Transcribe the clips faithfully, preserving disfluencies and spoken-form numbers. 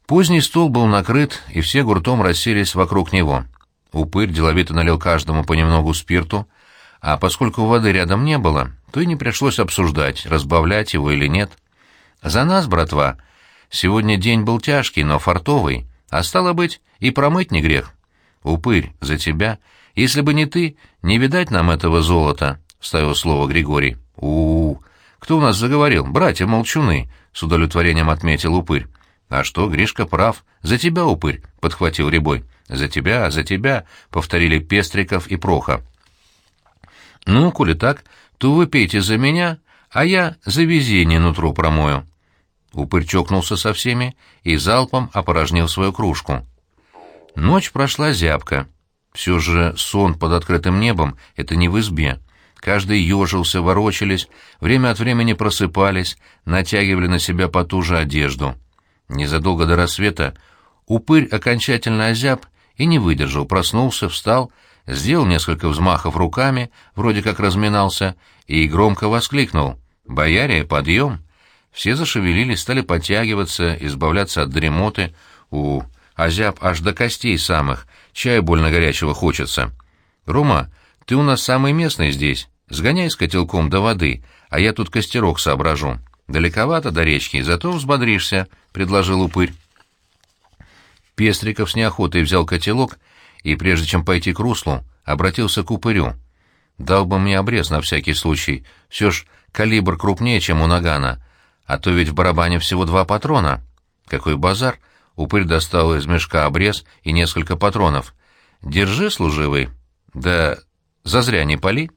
Поздний стол был накрыт, и все гуртом расселись вокруг него. Упырь деловито налил каждому понемногу спирту, а поскольку воды рядом не было, то и не пришлось обсуждать, разбавлять его или нет. «За нас, братва! Сегодня день был тяжкий, но фартовый, а стало быть, и промыть не грех. Упырь, за тебя! Если бы не ты, не видать нам этого золота!» — вставил слово Григорий. «У-у-у! Кто у нас заговорил? Братья-молчуны!» — с удовлетворением отметил Упырь. «А что, Гришка прав. За тебя, Упырь!» — подхватил Рябой. «За тебя, за тебя!» — повторили Пестриков и Проха. «Ну, коли так, то вы пейте за меня, а я за везение нутро промою». Упырь чокнулся со всеми и залпом опорожнил свою кружку. Ночь прошла зябко. Все же сон под открытым небом — это не в избе. Каждый ежился, ворочались, время от времени просыпались, натягивали на себя потуже одежду. Незадолго до рассвета Упырь окончательно озяб и не выдержал, проснулся, встал, сделал несколько взмахов руками, вроде как разминался, и громко воскликнул: «Бояре, подъем!» Все зашевелились, стали подтягиваться, избавляться от дремоты. У, озяб аж до костей самых, чая больно горячего хочется. «Рома, ты у нас самый местный здесь, сгоняй с котелком до воды, а я тут костерок соображу. Далековато до речки, зато взбодришься», — предложил Упырь. Пестриков с неохотой взял котелок и, прежде чем пойти к руслу, обратился к Упырю. «Дал бы мне обрез на всякий случай, все ж калибр крупнее, чем у нагана, а то ведь в барабане всего два патрона». «Какой базар!» — Упырь достал из мешка обрез и несколько патронов. «Держи, служивый, да зазря не пали».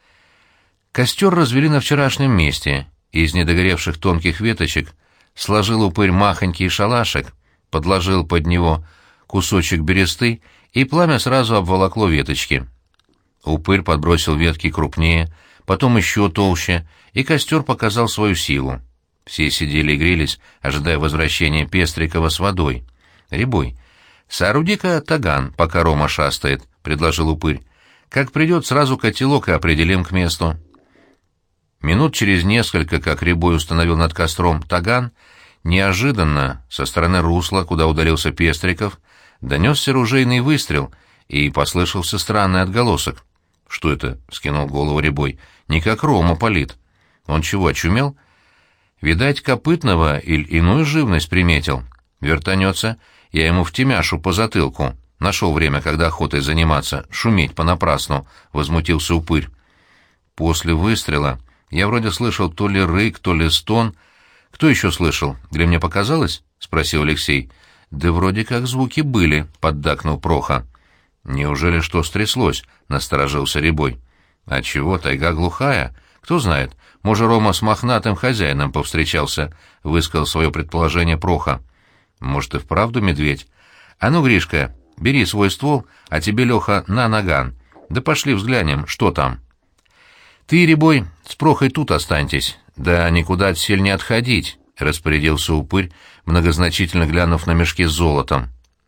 Костер развели на вчерашнем месте. Из недогоревших тонких веточек сложил Упырь махонький шалашик, подложил под него кусочек бересты, и пламя сразу обволокло веточки. Упырь подбросил ветки крупнее, потом еще толще, и костер показал свою силу. Все сидели и грелись, ожидая возвращения Пестрикова с водой. «Рябой, сооруди-ка таган, пока Рома шастает», — предложил Упырь. «Как придет, сразу котелок и определим к месту». Минут через несколько, как Рябой установил над костром таган, неожиданно со стороны русла, куда удалился Пестриков, донесся ружейный выстрел, и послышался странный отголосок. «Что это?» — вскинул голову Рябой. «Не как Рома палит. Он чего, очумел? Видать, копытного или иную живность приметил. Вертанется, я ему втемяшу по затылку. Нашел время, когда охотой заниматься, шуметь понапрасну», — возмутился Упырь. После выстрела я вроде слышал то ли рык, то ли стон. «Кто еще слышал? Или мне показалось?» — спросил Алексей. «Да вроде как звуки были», — поддакнул Проха. «Неужели что стряслось?» — насторожился Рябой. «А чего, тайга глухая? Кто знает, может, Рома с мохнатым хозяином повстречался», — высказал свое предположение Проха. «Может, и вправду медведь? А ну, Гришка, бери свой ствол, а тебе, Леха, на наган. Да пошли взглянем, что там». «Ты, Рябой, с Прохой тут останьтесь, да никуда отсель не отходить», — распорядился Упырь, многозначительно глянув на мешки с золотом.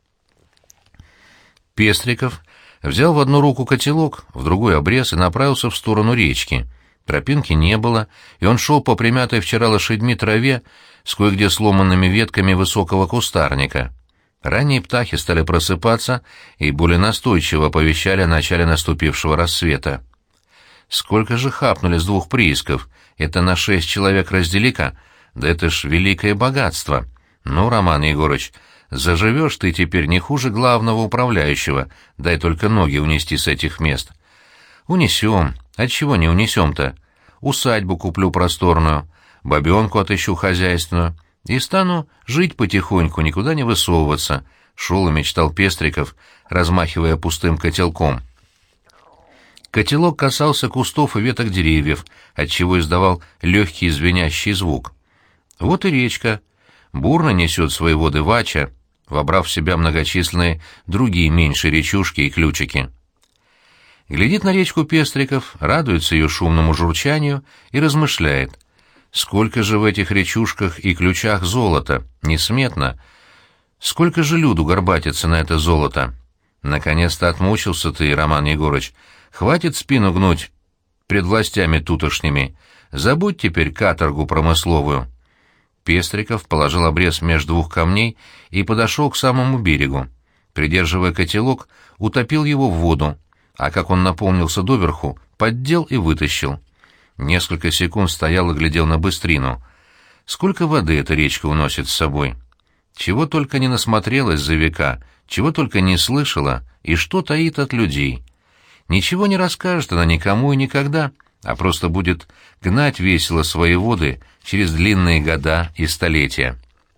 Пестриков взял в одну руку котелок, в другой обрез и направился в сторону речки. Тропинки не было, и он шел по примятой вчера лошадьми траве с кое-где сломанными ветками высокого кустарника. Ранние птахи стали просыпаться и более настойчиво оповещали о начале наступившего рассвета. «Сколько же хапнули с двух приисков? Это на шесть человек раздели-ка? Да это ж великое богатство! Ну, Роман Егорыч, заживешь ты теперь не хуже главного управляющего, дай только ноги унести с этих мест». «Унесем. Отчего не унесем-то? Усадьбу куплю просторную, бабенку отыщу хозяйственную и стану жить потихоньку, никуда не высовываться», — шел и мечтал Пестриков, размахивая пустым котелком. Котелок касался кустов и веток деревьев, отчего издавал легкий звенящий звук. Вот и речка. Бурно несет свои воды Вача, вобрав в себя многочисленные другие меньшие речушки и ключики. Глядит на речку Пестриков, радуется ее шумному журчанию и размышляет. Сколько же в этих речушках и ключах золота, несметно. Сколько же люду горбатится на это золото. Наконец-то отмучился ты, Роман Егорыч. Хватит спину гнуть пред властями тутошними. Забудь теперь каторгу промысловую. Пестриков положил обрез между двух камней и подошел к самому берегу. Придерживая котелок, утопил его в воду, а как он наполнился доверху, поддел и вытащил. Несколько секунд стоял и глядел на быстрину. Сколько воды эта речка уносит с собой? Чего только не насмотрелась за века, чего только не слышала и что таит от людей. Ничего не расскажет она никому и никогда, а просто будет гнать весело свои воды через длинные года и столетия.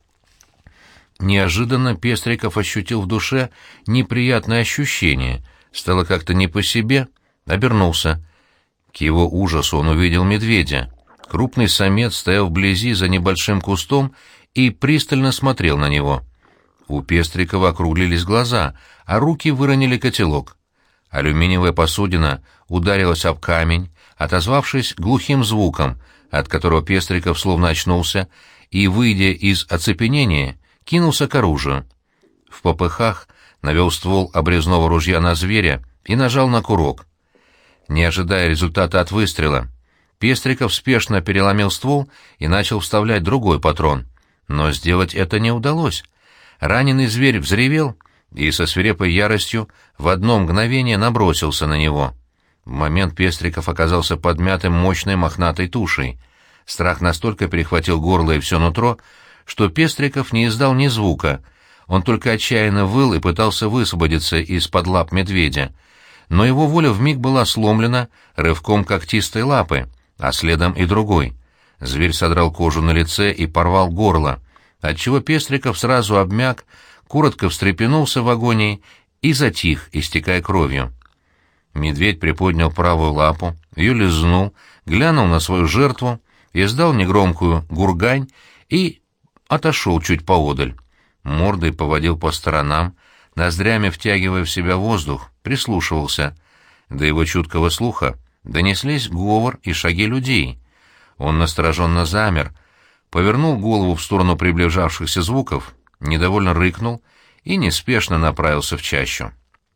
Неожиданно Пестриков ощутил в душе неприятное ощущение, стало как-то не по себе, обернулся. К его ужасу он увидел медведя. Крупный самец стоял вблизи за небольшим кустом и пристально смотрел на него. У Пестрикова округлились глаза, а руки выронили котелок. Алюминиевая посудина ударилась об камень, отозвавшись глухим звуком, от которого Пестриков словно очнулся и, выйдя из оцепенения, кинулся к оружию. В попыхах навел ствол обрезного ружья на зверя и нажал на курок. Не ожидая результата от выстрела, Пестриков спешно переломил ствол и начал вставлять другой патрон. Но сделать это не удалось. Раненый зверь взревел и со свирепой яростью в одно мгновение набросился на него. В момент Пестриков оказался подмятым мощной мохнатой тушей. Страх настолько перехватил горло и все нутро, что Пестриков не издал ни звука. Он только отчаянно выл и пытался высвободиться из-под лап медведя. Но его воля вмиг была сломлена рывком когтистой лапы, а следом и другой. Зверь содрал кожу на лице и порвал горло, отчего Пестриков сразу обмяк, коротко встрепенулся в агонии и затих, истекая кровью. Медведь приподнял правую лапу, ее лизнул, глянул на свою жертву, издал негромкую гургань и отошел чуть поодаль. Мордой поводил по сторонам, ноздрями втягивая в себя воздух, прислушивался. До его чуткого слуха донеслись говор и шаги людей. Он настороженно замер, повернул голову в сторону приближавшихся звуков, недовольно рыкнул и неспешно направился в чащу.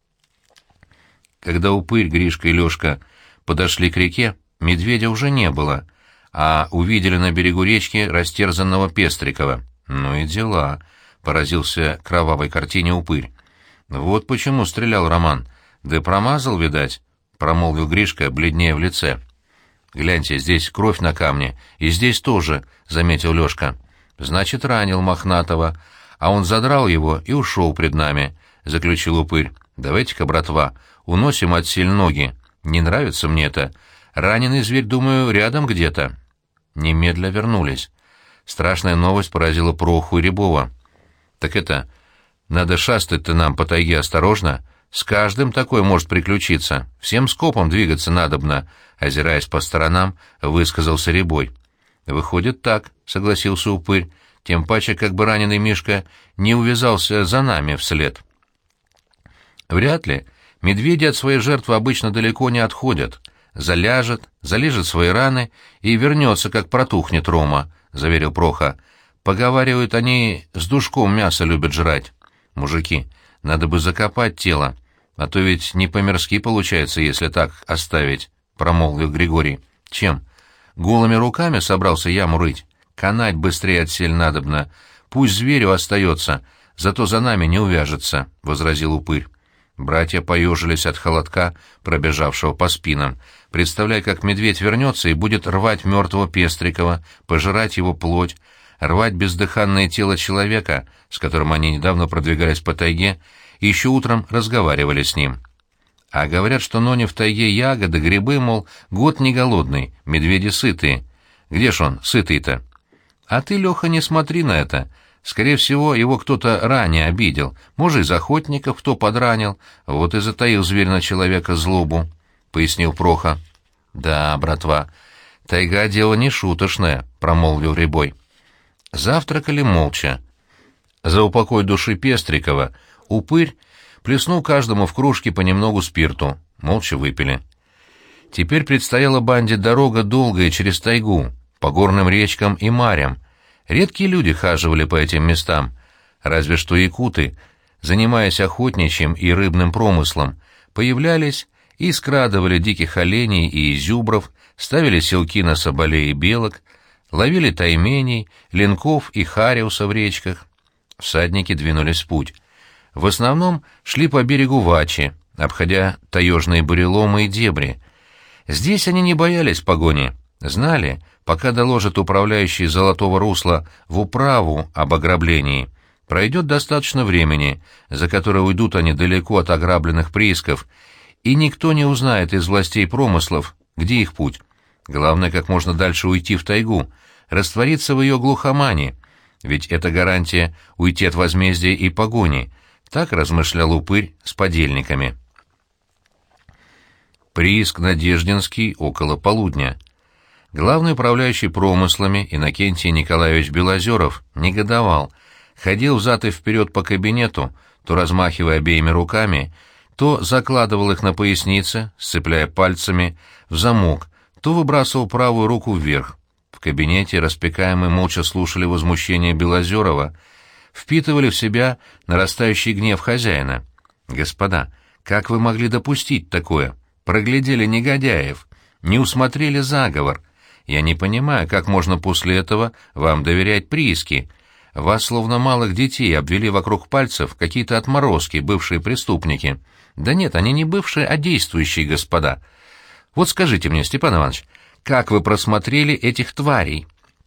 Когда Упырь, Гришка и Лёшка подошли к реке, медведя уже не было, а увидели на берегу речки растерзанного Пестрикова. «Ну и дела», — поразился кровавой картине Упырь. «Вот почему стрелял Роман. Да промазал, видать», — промолвил Гришка, бледнее в лице. «Гляньте, здесь кровь на камне, и здесь тоже», — заметил Лёшка. «Значит, ранил Мохнатого, а он задрал его и ушел пред нами», — заключил Упырь. «Давайте-ка, братва, уносим отсель ноги. Не нравится мне это. Раненый зверь, думаю, рядом где-то». Немедля вернулись. Страшная новость поразила Проху и Рябова. «Так это, надо шастать-то нам по тайге осторожно. С каждым такое может приключиться. Всем скопом двигаться надобно», — озираясь по сторонам, высказался Рябой. «Выходит так», — согласился Упырь, тем паче, как бы раненый Мишка не увязался за нами вслед. «Вряд ли. Медведи от своей жертвы обычно далеко не отходят. Заляжет, залижет свои раны и вернется, как протухнет Рома», — заверил Проха. «Поговаривают, они с душком мясо любят жрать. Мужики, надо бы закопать тело, а то ведь не по-мирски получается, если так оставить», — промолвил Григорий. «Чем? Голыми руками собрался яму рыть? Канать быстрее отсель надобно. Пусть зверю остается, зато за нами не увяжется», — возразил Упырь. Братья поежились от холодка, пробежавшего по спинам, представляя, как медведь вернется и будет рвать мертвого Пестрикова, пожирать его плоть, рвать бездыханное тело человека, с которым они недавно продвигались по тайге, и еще утром разговаривали с ним. А говорят, что ноне в тайге ягоды, грибы, мол, год не голодный, медведи сытые. Где ж он, сытый-то? А ты, Леха, не смотри на это. Скорее всего, его кто-то ранее обидел, может, из охотников кто подранил, вот и затаил зверь на человека злобу, — пояснил Проха. — Да, братва, тайга — дело не шуточное, — промолвил Рябой. Завтракали молча. За упокой души Пестрикова Упырь плеснул каждому в кружке понемногу спирту, молча выпили. Теперь предстояла банде дорога долгая через тайгу, по горным речкам и марям. Редкие люди хаживали по этим местам, разве что якуты, занимаясь охотничьим и рыбным промыслом, появлялись и скрадывали диких оленей и изюбров, ставили селки на соболей и белок, ловили тайменей, ленков и хариуса в речках. Всадники двинулись в путь. В основном шли по берегу Вачи, обходя таежные буреломы и дебри. Здесь они не боялись погони, знали, пока доложит управляющий Золотого Русла в управу об ограблении, пройдет достаточно времени, за которое уйдут они далеко от ограбленных приисков, и никто не узнает из властей промыслов, где их путь. Главное, как можно дальше уйти в тайгу, раствориться в ее глухомане, ведь это гарантия уйти от возмездия и погони, так размышлял упырь с подельниками. Прииск Надеждинский около полудня. Главный управляющий промыслами Иннокентий Николаевич Белозеров негодовал, ходил взад и вперед по кабинету, то размахивая обеими руками, то закладывал их на пояснице, сцепляя пальцами в замок, то выбрасывал правую руку вверх. В кабинете распекаемые молча слушали возмущение Белозерова, впитывали в себя нарастающий гнев хозяина. «Господа, как вы могли допустить такое? Проглядели негодяев, не усмотрели заговор. Я не понимаю, как можно после этого вам доверять прииски. Вас, словно малых детей, обвели вокруг пальцев какие-то отморозки, бывшие преступники. Да нет, они не бывшие, а действующие господа. Вот скажите мне, Степан Иванович, как вы просмотрели этих тварей?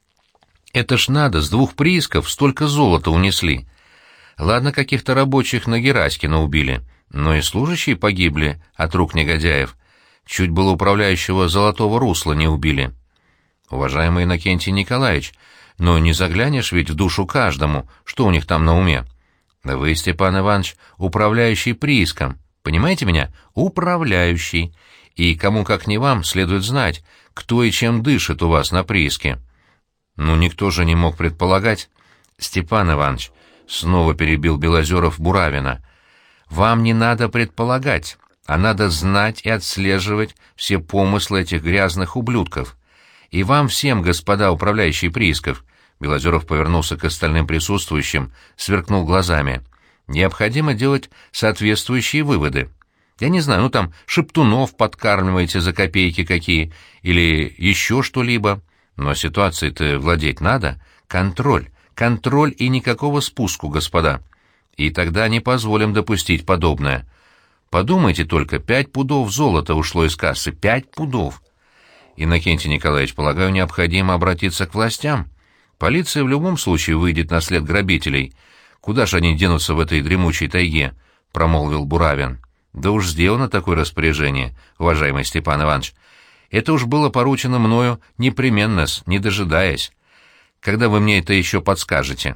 Это ж надо, с двух приисков столько золота унесли. Ладно, каких-то рабочих на Гераськина убили, но и служащие погибли от рук негодяев. Чуть было управляющего Золотого Русла не убили. Уважаемый Иннокентий Николаевич, но не заглянешь ведь в душу каждому, что у них там на уме. Да вы, Степан Иванович, управляющий прииском, понимаете меня? Управляющий. И кому как не вам следует знать, кто и чем дышит у вас на прииске. Ну, никто же не мог предполагать. Степан Иванович, снова перебил Белозеров Буравина, вам не надо предполагать, а надо знать и отслеживать все помыслы этих грязных ублюдков. И вам всем, господа управляющие приисков, Белозеров повернулся к остальным присутствующим, сверкнул глазами, необходимо делать соответствующие выводы. Я не знаю, ну там шептунов подкармливаете за копейки какие, или еще что-либо, но ситуацией-то владеть надо. Контроль, контроль и никакого спуску, господа. И тогда не позволим допустить подобное. Подумайте только, пять пудов золота ушло из кассы, пять пудов. Иннокентий Николаевич, полагаю, необходимо обратиться к властям. Полиция в любом случае выйдет на след грабителей. Куда ж они денутся в этой дремучей тайге? — промолвил Буравин. Да уж сделано такое распоряжение, уважаемый Степан Иванович. Это уж было поручено мною непременно, не дожидаясь. Когда вы мне это еще подскажете?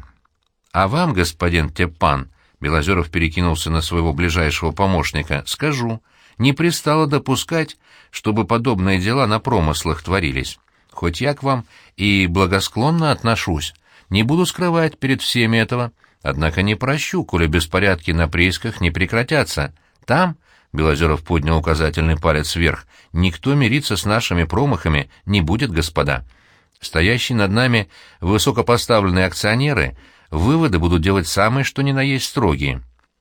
А вам, господин Тепан, Белозеров перекинулся на своего ближайшего помощника, скажу, не пристало допускать, чтобы подобные дела на промыслах творились. Хоть я к вам и благосклонно отношусь, не буду скрывать перед всеми этого, однако не прощу, коли беспорядки на приисках не прекратятся. Там, — Белозеров поднял указательный палец вверх, — никто мириться с нашими промахами не будет, господа. Стоящие над нами высокопоставленные акционеры выводы будут делать самые что ни на есть строгие.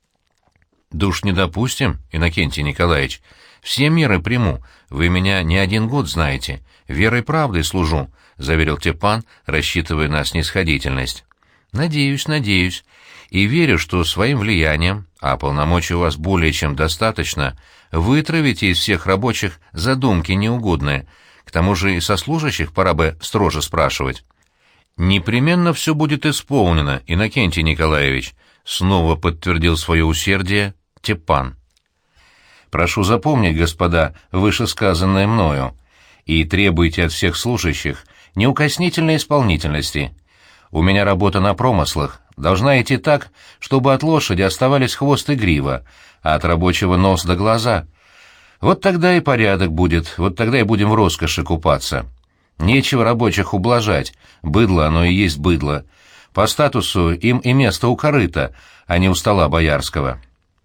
Да уж не допустим, Иннокентий Николаевич. Все меры приму, вы меня не один год знаете, верой и правдой служу, — заверил Тепан, рассчитывая на снисходительность. Надеюсь, надеюсь, и верю, что своим влиянием, а полномочий у вас более чем достаточно, вытравите из всех рабочих задумки неугодные, к тому же и со служащих пора бы строже спрашивать. Непременно все будет исполнено, Иннокентий Николаевич, — снова подтвердил свое усердие Тепан. Прошу запомнить, господа, вышесказанное мною, и требуйте от всех служащих неукоснительной исполнительности. У меня работа на промыслах должна идти так, чтобы от лошади оставались хвост и грива, а от рабочего нос до глаза. Вот тогда и порядок будет, вот тогда и будем в роскоши купаться. Нечего рабочих ублажать, быдло оно и есть быдло. По статусу им и место у корыта, а не у стола боярского.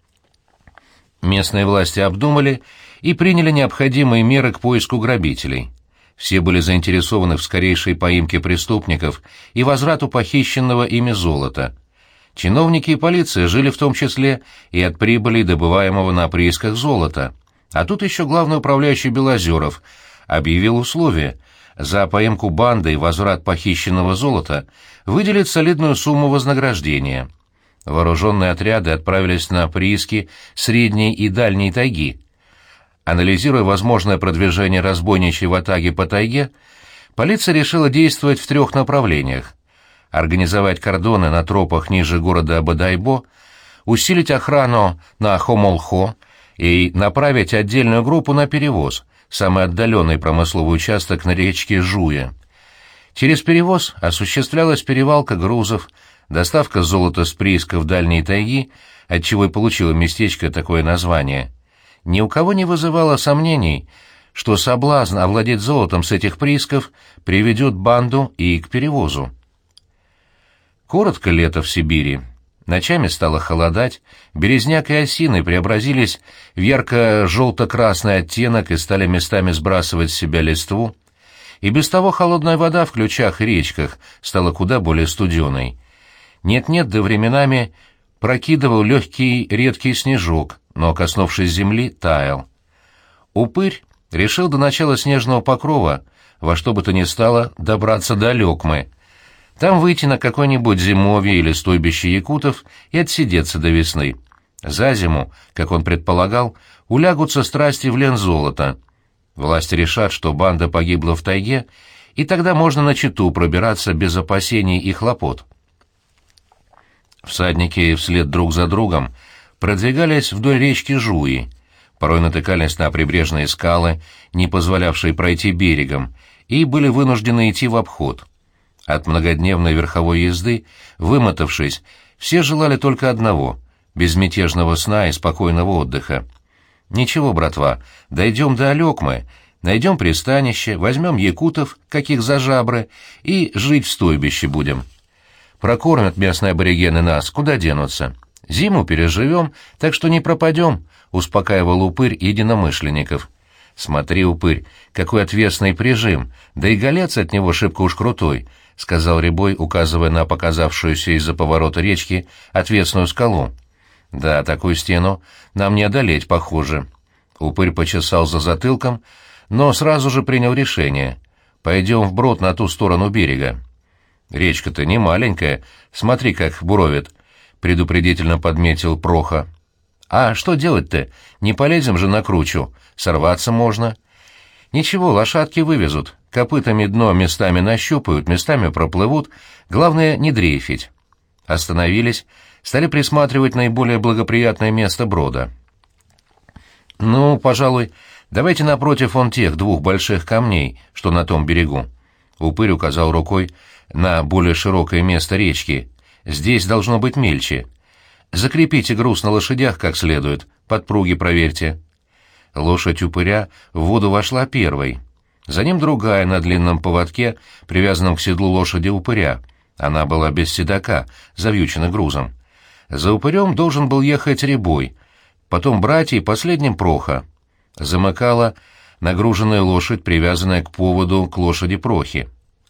Местные власти обдумали и приняли необходимые меры к поиску грабителей. Все были заинтересованы в скорейшей поимке преступников и возврату похищенного ими золота. Чиновники и полиция жили в том числе и от прибыли, добываемого на приисках золота. А тут еще главный управляющий Белозеров объявил условие За поимку банды и возврат похищенного золота выделит солидную сумму вознаграждения. Вооруженные отряды отправились на прииски средней и дальней тайги. Анализируя возможное продвижение разбойничьей ватаги по тайге, полиция решила действовать в трех направлениях: организовать кордоны на тропах ниже города Бодайбо, усилить охрану на Хомолхо и направить отдельную группу на перевоз, самый отдаленный промысловый участок на речке Жуя. Через перевоз осуществлялась перевалка грузов, доставка золота с приисков дальней тайги, отчего и получило местечко такое название. Ни у кого не вызывало сомнений, что соблазн овладеть золотом с этих приисков приведет банду и к перевозу. Коротко лето в Сибири. Ночами стало холодать, березняк и осины преобразились в ярко-желто-красный оттенок и стали местами сбрасывать с себя листву, и без того холодная вода в ключах и речках стала куда более студеной. Нет-нет, да временами прокидывал легкий редкий снежок, но, коснувшись земли, таял. Упырь решил до начала снежного покрова во что бы то ни стало добраться до Лёкмы, там выйти на какое-нибудь зимовье или стойбище якутов и отсидеться до весны. За зиму, как он предполагал, улягутся страсти в Лензолото. Власти решат, что банда погибла в тайге, и тогда можно на Читу пробираться без опасений и хлопот. Всадники вслед друг за другом продвигались вдоль речки Жуи, порой натыкались на прибрежные скалы, не позволявшие пройти берегом, и были вынуждены идти в обход. От многодневной верховой езды, вымотавшись, все желали только одного — безмятежного сна и спокойного отдыха. «Ничего, братва, дойдем до Алёкмы, найдем пристанище, возьмем якутов, каких за жабры, и жить в стойбище будем. Прокормят местные аборигены нас, куда денутся. Зиму переживем, так что не пропадем», — успокаивал упырь единомышленников. «Смотри, упырь, какой отвесный прижим, да и голец от него шибко уж крутой», — сказал Рябой, указывая на показавшуюся из-за поворота речки отвесную скалу. «Да, такую стену нам не одолеть, похоже». Упырь почесал за затылком, но сразу же принял решение. «Пойдем вброд на ту сторону берега». «Речка-то не маленькая, смотри, как буровит», — предупредительно подметил Проха. «А что делать-то? Не полезем же на кручу, сорваться можно». «Ничего, лошадки вывезут, копытами дно местами нащупают, местами проплывут, главное не дрейфить». Остановились, стали присматривать наиболее благоприятное место брода. «Ну, пожалуй, давайте напротив вон тех двух больших камней, что на том берегу». Упырь указал рукой на более широкое место речки. «Здесь должно быть мельче. Закрепите груз на лошадях как следует, подпруги проверьте». Лошадь упыря в воду вошла первой. За ним другая на длинном поводке, привязанном к седлу лошади упыря. Она была без седока, завьючена грузом. За упырем должен был ехать Рябой, потом братья и последним Проха. Замыкала нагруженная лошадь, привязанная к поводу к лошади Прохи.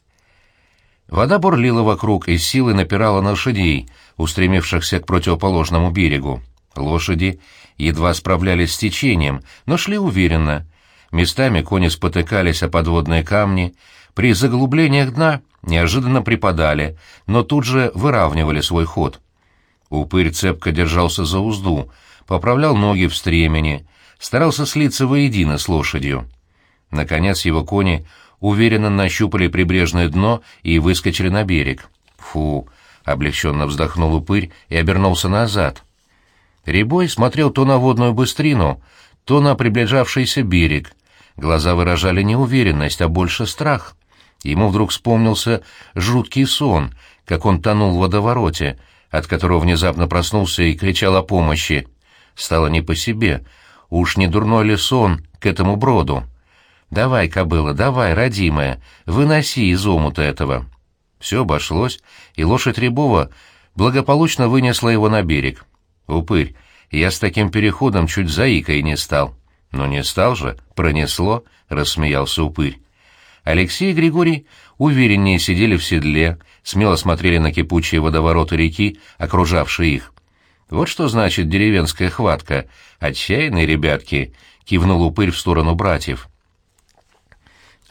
Вода бурлила вокруг и силой напирала на лошадей, устремившихся к противоположному берегу. Лошади едва справлялись с течением, но шли уверенно. Местами кони спотыкались о подводные камни, при заглублениях дна неожиданно припадали, но тут же выравнивали свой ход. Упырь цепко держался за узду, поправлял ноги в стремени, старался слиться воедино с лошадью. Наконец его кони уверенно нащупали прибрежное дно и выскочили на берег. «Фу!» — облегченно вздохнул упырь и обернулся назад. Рябой смотрел то на водную быстрину, то на приближавшийся берег. Глаза выражали не уверенность, а больше страх. Ему вдруг вспомнился жуткий сон, как он тонул в водовороте, от которого внезапно проснулся и кричал о помощи. Стало не по себе. Уж не дурной ли сон к этому броду? «Давай, кобыла, давай, родимая, выноси из омута этого». Все обошлось, и лошадь Рябова благополучно вынесла его на берег. «Упырь, я с таким переходом чуть заикой не стал». «Ну не стал же, пронесло», — рассмеялся упырь. Алексей и Григорий увереннее сидели в седле, смело смотрели на кипучие водовороты реки, окружавшие их. «Вот что значит деревенская хватка. Отчаянные ребятки», — кивнул упырь в сторону братьев.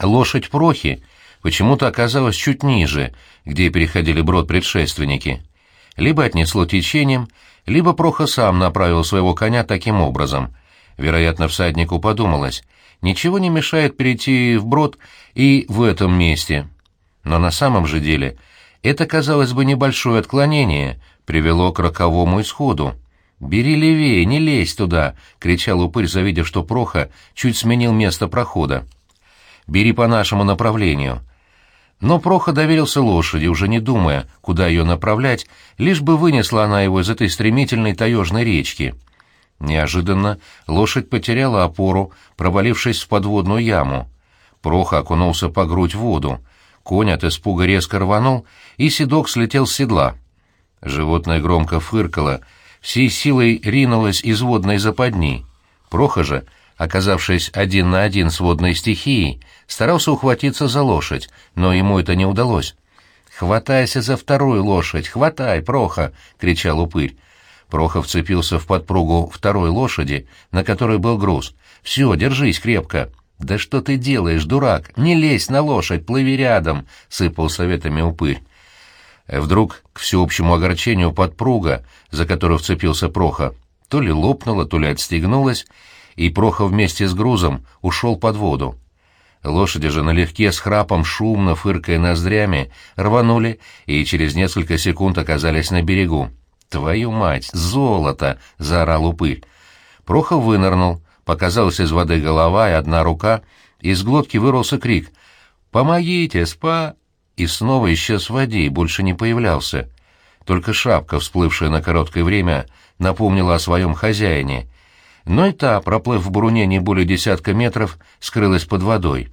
Лошадь Прохи почему-то оказалась чуть ниже, где переходили брод предшественники. Либо отнесло течением, либо Проха сам направил своего коня таким образом. Вероятно, всаднику подумалось, ничего не мешает перейти вброд и в этом месте. Но на самом же деле это, казалось бы, небольшое отклонение привело к роковому исходу. «Бери левее, не лезь туда!» — кричал упырь, завидев, что Проха чуть сменил место прохода. «Бери по нашему направлению». Но Проха доверился лошади, уже не думая, куда ее направлять, лишь бы вынесла она его из этой стремительной таежной речки. Неожиданно лошадь потеряла опору, провалившись в подводную яму. Проха окунулся по грудь в воду. Конь от испуга резко рванул, и седок слетел с седла. Животное громко фыркало, всей силой ринулось из водной западни. Проха же, оказавшись один на один с водной стихией, старался ухватиться за лошадь, но ему это не удалось. «Хватайся за вторую лошадь! Хватай, Проха!» — кричал упырь. Проха вцепился в подпругу второй лошади, на которой был груз. «Все, держись крепко!» «Да что ты делаешь, дурак? Не лезь на лошадь, плыви рядом!» — сыпал советами упырь. Вдруг, к всеобщему огорчению, подпруга, за которую вцепился Проха, то ли лопнула, то ли отстегнулась, и Проха вместе с грузом ушел под воду. Лошади же налегке с храпом, шумно фыркая ноздрями, рванули и через несколько секунд оказались на берегу. «Твою мать, золото!» — заорал упырь. Проха вынырнул, показалась из воды голова и одна рука, из глотки вырвался крик «Помогите, спа!» и снова исчез в воде и больше не появлялся. Только шапка, всплывшая на короткое время, напомнила о своем хозяине, но и та, проплыв в буруне не более десятка метров, скрылась под водой.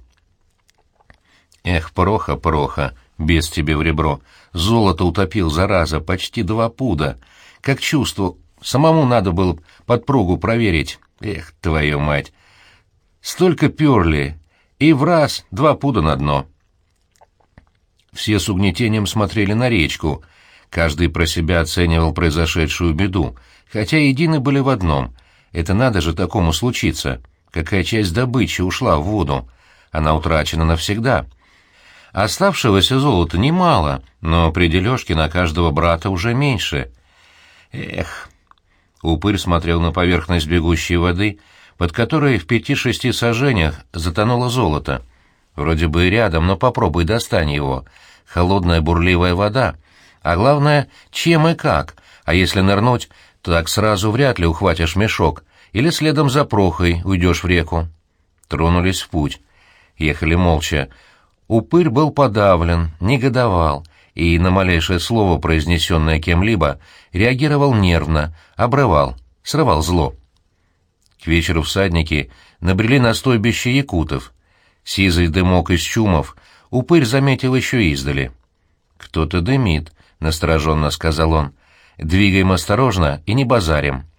«Эх, Проха, Проха, без тебе в ребро! Золото утопил, зараза, почти два пуда! Как чувство, самому надо было подпругу проверить! Эх, твою мать! Столько перли, и в раз два пуда на дно!» Все с угнетением смотрели на речку, каждый про себя оценивал произошедшую беду, хотя едины были в одном — это надо же такому случиться, какая часть добычи ушла в воду, она утрачена навсегда. Оставшегося золота немало, но при дележке на каждого брата уже меньше. Эх! Упырь смотрел на поверхность бегущей воды, под которой в пяти-шести саженях затонуло золото. Вроде бы и рядом, но попробуй достань его. Холодная бурливая вода. А главное, чем и как. А если нырнуть, то так сразу вряд ли ухватишь мешок. Или следом за Прохой уйдешь в реку. Тронулись в путь. Ехали молча. Упырь был подавлен, негодовал, и на малейшее слово, произнесенное кем-либо, реагировал нервно, обрывал, срывал зло. К вечеру всадники набрели на стойбище якутов. Сизый дымок из чумов упырь заметил еще издали. «Кто-то дымит», — настороженно сказал он. «Двигаем осторожно и не базарим».